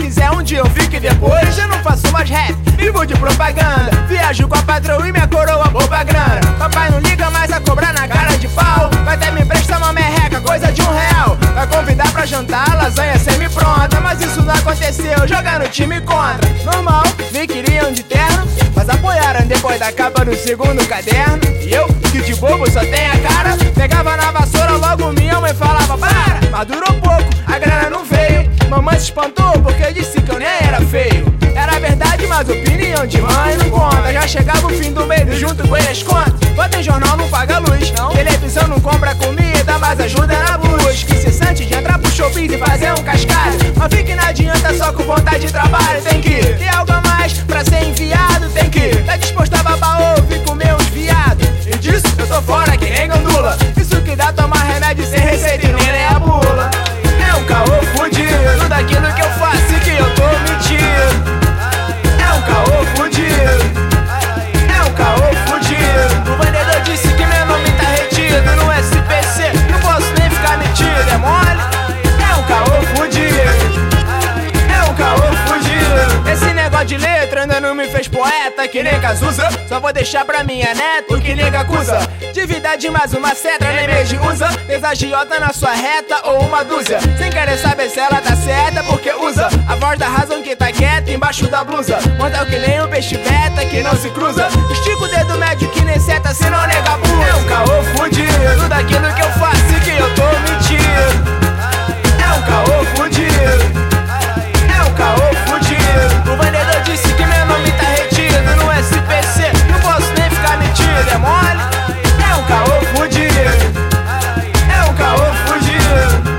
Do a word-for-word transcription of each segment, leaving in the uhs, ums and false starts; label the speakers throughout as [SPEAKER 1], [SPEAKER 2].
[SPEAKER 1] quiser um dia eu fico e depois eu não faço mais rap, vivo de propaganda. Viajo com a patroa e minha coroa poupa grana. Papai não liga mais a cobrar na cara de pau. Vai até me emprestar uma merreca, coisa de um real. Vai convidar pra jantar, lasanha semi-pronta. Mas isso não aconteceu, jogando time contra. Normal, me queriam de terno, mas apoiaram depois da capa do segundo caderno. E eu, que de bobo só tem a cara, pegava na vassoura, logo minha mãe falava para. Mas durou pouco, a grana não veio. Mamãe se espantou porque disse que eu nem era feio. Era verdade, mas opinião de mãe não conta. Já chegava o fim do mês junto com ele as contas. Bota em jornal, não paga luz, não. Televisão não compra comida, mas ajuda na busca incessante de entrar pro showbiz e fazer um cascalho. Mas fique não adianta só com vontade de trabalho. Tem que ter algo a mais pra ser enviado. Tem que tá disposto a babar ovo e comer uns viados. E disso eu tô fora que nem gandula. Isso que dá tomar remédio sem receita e nem a bula. É um caô fudido daquilo que eu faço e que eu tô mentindo. É um caô fudido. É um caô fudido. O vendedor disse que meu nome tá retido no S P C. Não posso nem ficar metido, é mole? É um caô fudido. É um caô fudido. Esse negócio de letra ainda não me fez poeta que nem Cazuza. Só vou deixar pra minha neta o que nega acusa. Divindade mais uma cedra, nem mesmo usa. Desagiota na sua reta ou uma dúzia. Sem querer saber se ela tá certa porque usa a voz da razão que tá quieta embaixo da blusa. Mortal que nem um peixe beta que não se cruza. Estica o dedo médio que nem seta se não nega abuso. É um caô fudido daquilo que eu faço e que eu tô mentindo. É um caô fudido. É um caô fudido. O vendedor disse que meu nome tá retido no S P C. Não posso nem ficar metido, é mole? É um caô fudido. É um caô fudido.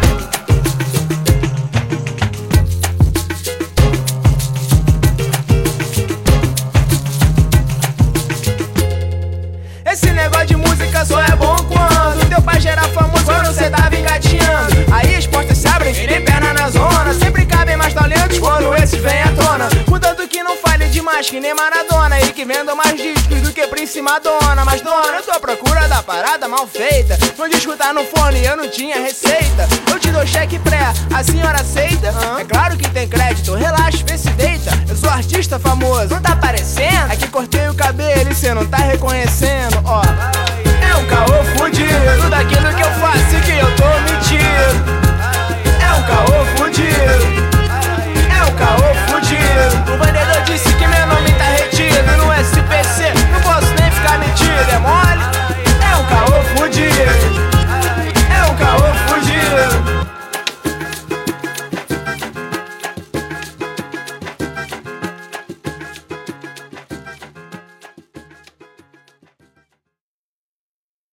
[SPEAKER 1] Esse negócio de música só é bom quando teu pai gera famoso quando cê tava engatinhando. Aí as portas se abrem que nem perna na zona. Sempre cabem mais talentos quando esses vêm à tona. Contanto que não fale demais que nem Maradona. E que venda mais discos do que Prince Madonna. Mas dona, eu tô à procura da parada mal feita. Não de escutar no fone, eu não tinha receita. Eu te dou cheque pré, a senhora aceita? É claro que tem crédito, relaxa, vê se deita. Eu sou artista famoso, não tá aparecendo? Aqui cortei o cabelo e cê não tá reconhecendo. Ó,